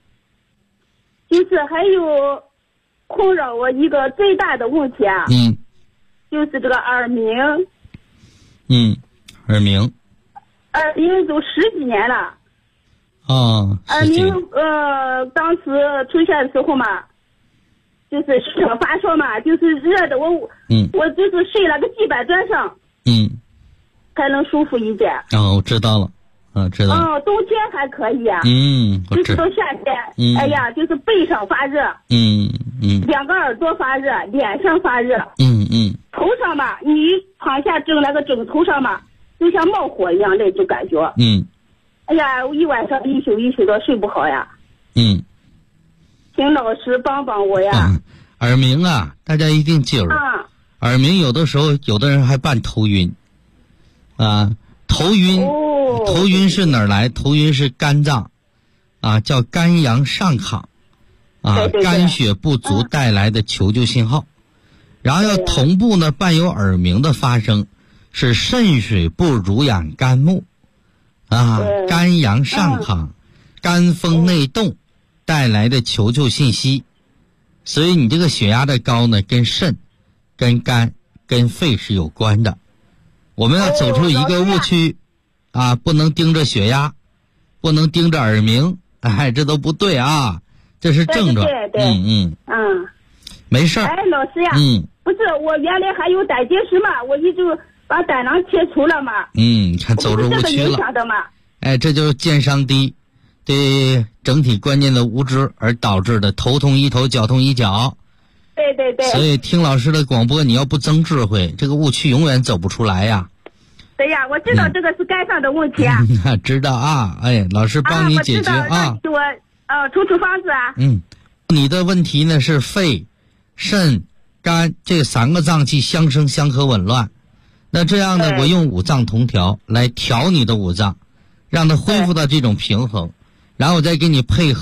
就是还有困扰我一个最大的问题啊。就是这个耳鸣。 耳鸣都10几年了。 耳鸣当时出现的时候嘛，就是发烧嘛，就是热的我就是睡了个地板砖上。才能舒服一点。 我知道了。知道了。 冬天还可以啊。就是到夏天，哎呀，就是背上发热。2个耳朵发热，脸上发热。头上嘛，你躺下正那个枕头上嘛，就像冒火一样那种感觉。哎呀，我一晚上一宿的睡不好呀。请老师帮帮我呀。 耳鸣啊，大家一定记住。耳鸣有的时候有的人还伴头晕。头晕是哪儿来？头晕是肝脏叫肝阳上亢肝血不足带来的求救信号。然后要同步呢伴有耳鸣的发生，是肾水不濡养肝木肝阳上亢肝风内动带来的求救信息。所以你这个血压的高呢，跟肾、跟肝、跟肺是有关的。我们要走出一个误区不能盯着血压，不能盯着耳鸣，这都不对啊，这是症状。 对。 没事。 老师呀。不是，我原来还有胆结石嘛，我一直把胆囊切除了嘛。 看走入误区了。这就是健商低，对整体观念的无知而导致的头痛医头，脚痛医脚。 对。 所以听老师的广播，你要不增智慧，这个误区永远走不出来呀。 对呀，我知道这个是肝上的问题啊。 知道老师帮你解决我出方子啊。 你的问题呢是肺、肾、肝这3个脏器相生相克紊乱。那这样呢，我用5脏同调来调你的5脏，让它恢复到这种平衡，然后我再给你配合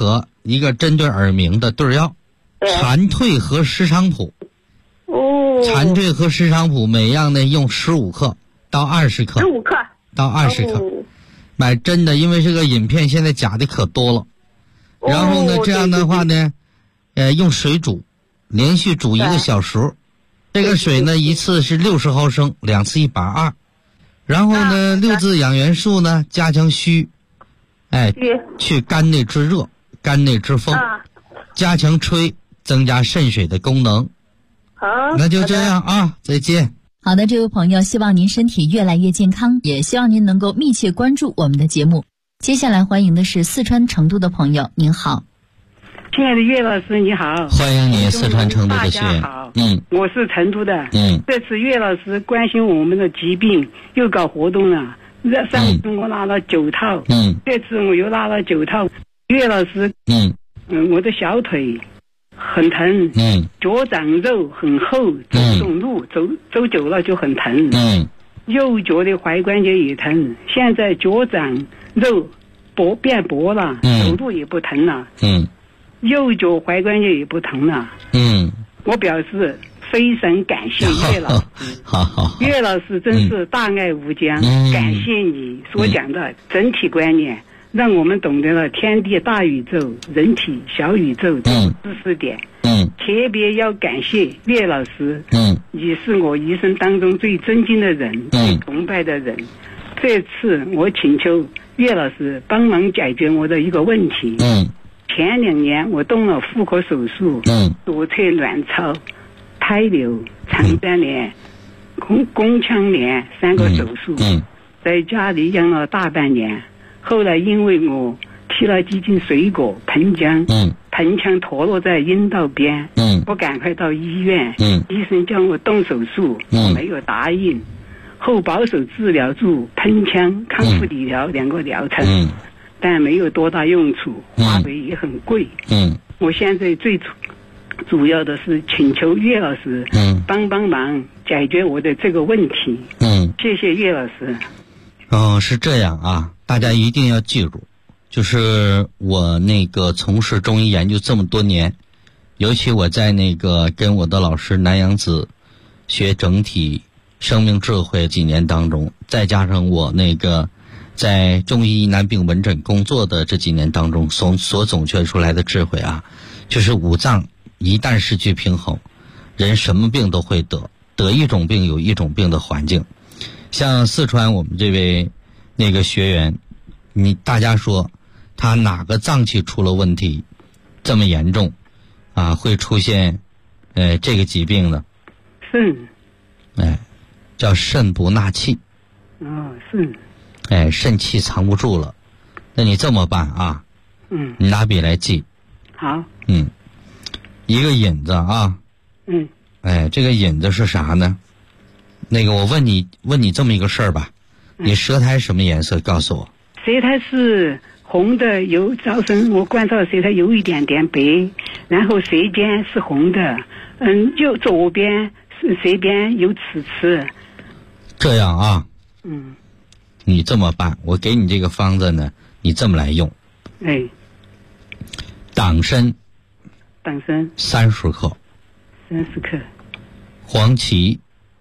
一个针对耳鸣的对药，蝉蜕和石菖蒲。蝉蜕和石菖蒲每样呢用15克到20克，15克到20克。买真的，因为这个饮片现在假的可多了。然后呢，这样的话呢，用水煮，连续煮1个小时。这个水呢，一次是60毫升，2次120。然后呢，6字养元素呢，加强虚，去肝内之热、肝内之风，加强吹，增加肾水的功能。 好， 那就这样啊，再见。 好的，这位朋友，希望您身体越来越健康，也希望您能够密切关注我们的节目。接下来欢迎的是四川成都的朋友，您好。 亲爱的岳老师，你好。 欢迎你，四川成都的学员。 好，我是成都的。这次岳老师关心我们的疾病，又搞活动了。上次我拿了9套，这次我又拿了9套。岳老师，我的小腿很疼，脚掌肉很厚，走不动路，走久了就很疼。右脚的踝关节也疼，现在脚掌肉变薄了，走路也不疼了。右脚踝关节也不疼了。我表示非常感谢岳老师。 好， 岳老师真是大爱无疆。感谢你所讲的整体观念，让我们懂得了天地大宇宙、人体小宇宙的知识点。特别要感谢岳老师。你是我一生当中最尊敬的人，最崇拜的人。这次我请求岳老师帮忙解决我的一个问题。前2年我动了妇科手术，左侧卵巢、胎瘤、肠粘连、宫腔炎3个手术，在家里养了大半年。后来因为我提了几斤水果盆浆，盆腔脱落在阴道边，我赶快到医院，医生叫我动手术，我没有答应。后保守治疗住盆腔康复理疗2个疗程，但没有多大用处，花费也很贵。我现在最主要的是请求岳老师帮忙解决我的这个问题。谢谢岳老师。 是这样啊，大家一定要记住，就是我那个从事中医研究这么多年，尤其我在那个跟我的老师南阳子学整体生命智慧几年当中，再加上我那个在中医疑难病门诊工作的这几年当中所总结出来的智慧啊，就是五脏一旦失去平衡，人什么病都会得一种病有一种病的环境。像四川我们这位那个学员，大家说他哪个脏器出了问题这么严重啊，会出现这个疾病呢？ 肾。 叫肾不纳气。 肾。 肾气藏不住了。那你这么办啊？你拿笔来记。 好。 一个引子啊。这个引子是啥呢？那个我问你这么一个事儿吧，你舌苔什么颜色？告诉我。 舌苔是红的，早晨我观察舌苔有一点点白，然后舌尖是红的，就左边是舌边有刺刺。 这样啊。你这么办，我给你这个方子呢，你这么来用。党参30克。 30克。 黄芪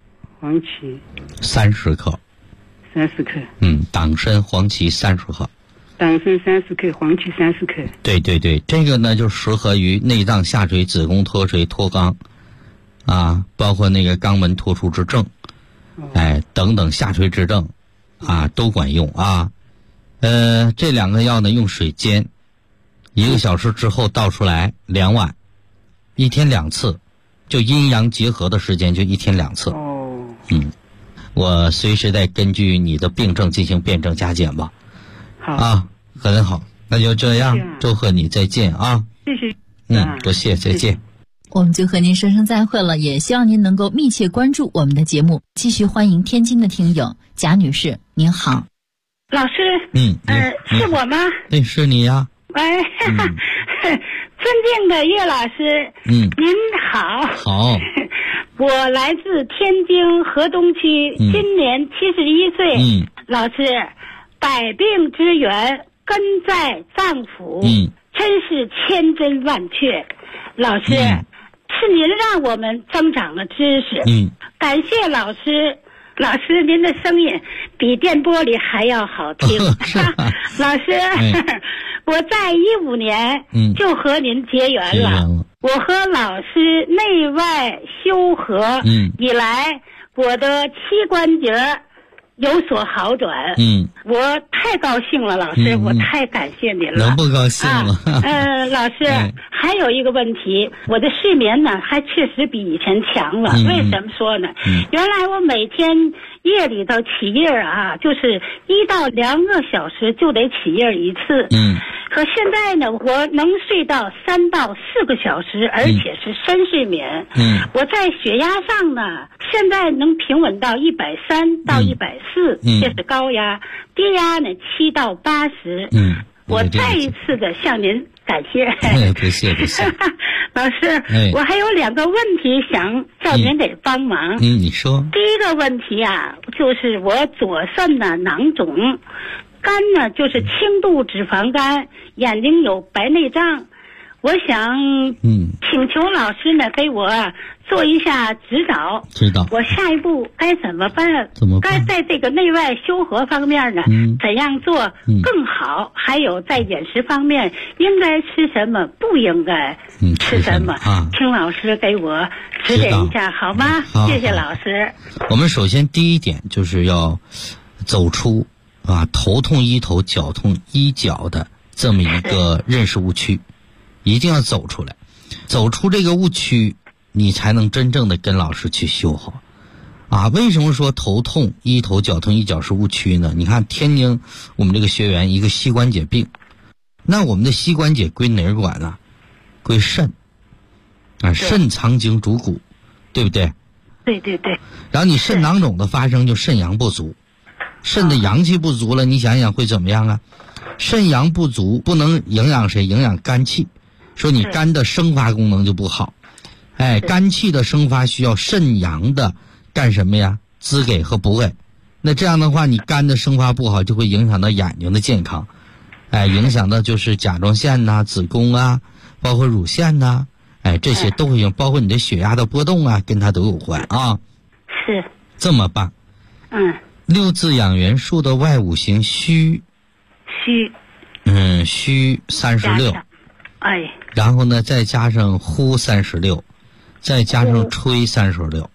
30克。 30克。 党参、黄芪30克。 党参30克，黄芪30克。 对，这个呢就适合于内脏下垂、子宫脱垂、脱肛啊，包括那个肛门脱出之症，等等下垂之症啊都管用啊。这2个药呢用水煎，1个小时之后倒出来2碗，1天2次，就阴阳结合的时间就1天2次。我随时再根据你的病症进行辩证加减吧。 好啊，很好，那就这样，祝贺你，再见啊。 谢谢。 多谢，再见。 我们就和您说声再会了，也希望您能够密切关注我们的节目。继续欢迎天津的听友贾女士，您好。 老师。是我吗？ 对，是你呀。 尊敬的岳老师。您好。 好。 我来自天津河东区，今年71岁。老师，百病之源根在脏腑， 真是千真万确。老师，是您让我们增长了知识。感谢老师。老师，您的声音比电波里还要好听。老师，我在15年就和您结缘了。我和老师内外修合以来，我的膝关节有所好转。我太高兴了，老师，我太感谢您了。 能不高兴吗？ 老师，还有一个问题，我的睡眠呢还确实比以前强了。为什么说呢？原来我每天夜里头起夜啊，就是1到2个小时就得起夜一次。可现在呢，我能睡到3到4个小时，而且是深睡眠。我在血压上呢，现在能平稳到130到140，这是高压。低压呢7到80。我再一次的向您感谢。 不谢不谢。 老师，我还有2个问题想叫您给帮忙。 你说。 第一个问题啊，就是我左肾呢囊肿，肝呢就是轻度脂肪肝，眼睛有白内障。我想请求老师呢给我做一下指导，我下一步该怎么办？该在这个内外修合方面呢，怎样做更好？还有在饮食方面应该吃什么，不应该吃什么？请老师给我指点一下好吗？谢谢老师。 我们首先第一点就是要走出头痛医头，脚痛医脚的这么一个认识误区。一定要走出来，走出这个误区，你才能真正的跟老师去修好。为什么说头痛医头，脚痛医脚是误区呢？你看天津我们这个学员一个膝关节病，那我们的膝关节归哪儿管呢？归肾肾藏精主骨，对不对？ 对对对。 然后你肾囊肿的发生就肾阳不足，肾的阳气不足了，你想想会怎么样啊？肾阳不足不能营养谁？营养肝气。说你肝的生发功能就不好，肝气的生发需要肾阳的干什么呀？滋给和补给。那这样的话，你肝的生发不好，就会影响到眼睛的健康，影响到就是甲状腺呐、子宫啊，包括乳腺呐，这些都会影响，包括你的血压的波动啊，跟它都有关啊。 是。 这么办？6字养元数的外五行戌36。然后呢，再加上呼36，再加上吹36。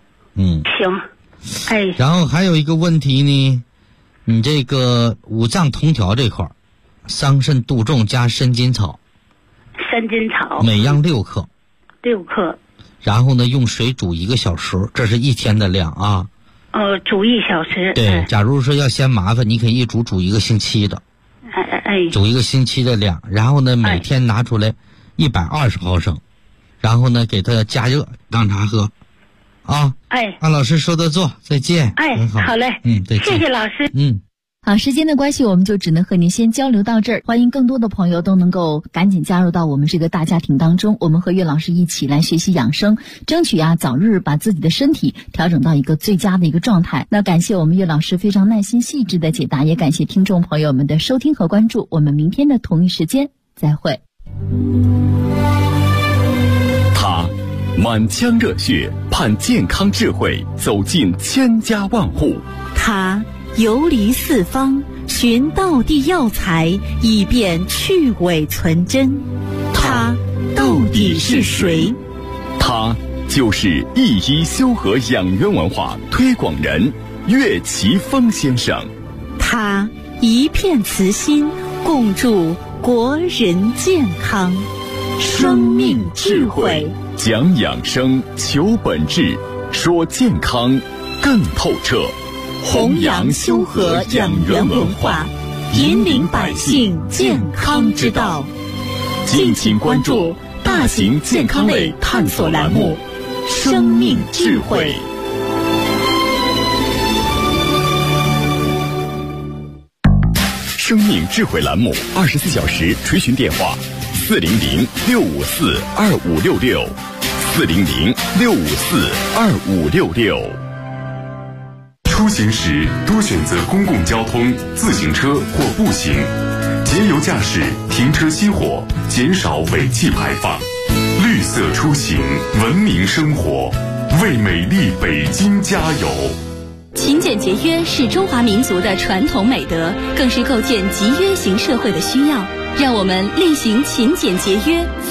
行。 然后还有一个问题呢，你这个五脏同调这块儿，桑葚杜仲加参金草。每样6克。 6克。 然后呢，用水煮1个小时，这是1天的量啊。 煮1小时。 对，假如说要嫌麻烦，你可以一煮1个星期的。煮1个星期的量，然后呢，每天拿出来120毫升，然后呢，给它加热当茶喝，按老师说的做，再见。 好嘞， 再见。 谢谢老师。 好，时间的关系，我们就只能和您先交流到这儿。欢迎更多的朋友都能够赶紧加入到我们这个大家庭当中，我们和岳老师一起来学习养生，争取早日把自己的身体调整到一个最佳的一个状态。那感谢我们岳老师非常耐心细致的解答，也感谢听众朋友们的收听和关注。我们明天的同一时间再会。 他满腔热血，盼健康智慧走进千家万户。 他游离四方，寻道地药材，以便去伪存真。他到底是谁？ 他就是一医修和养元文化推广人岳奇峰先生。 他一片慈心，共筑国人健康。生命智慧， 讲养生，求本质，说健康更透彻。 弘扬修和养元文化，引领百姓健康之道。 敬请关注大型健康类探索栏目《生命智慧》。生命智慧栏目24小时垂询电话：400-654-2566，400-654-2566。出行时多选择公共交通、自行车或步行，节油驾驶，停车熄火， 减少尾气排放，绿色出行，文明生活，为美丽北京加油。 勤俭节约是中华民族的传统美德，更是构建集约型社会的需要。让我们力行勤俭节约。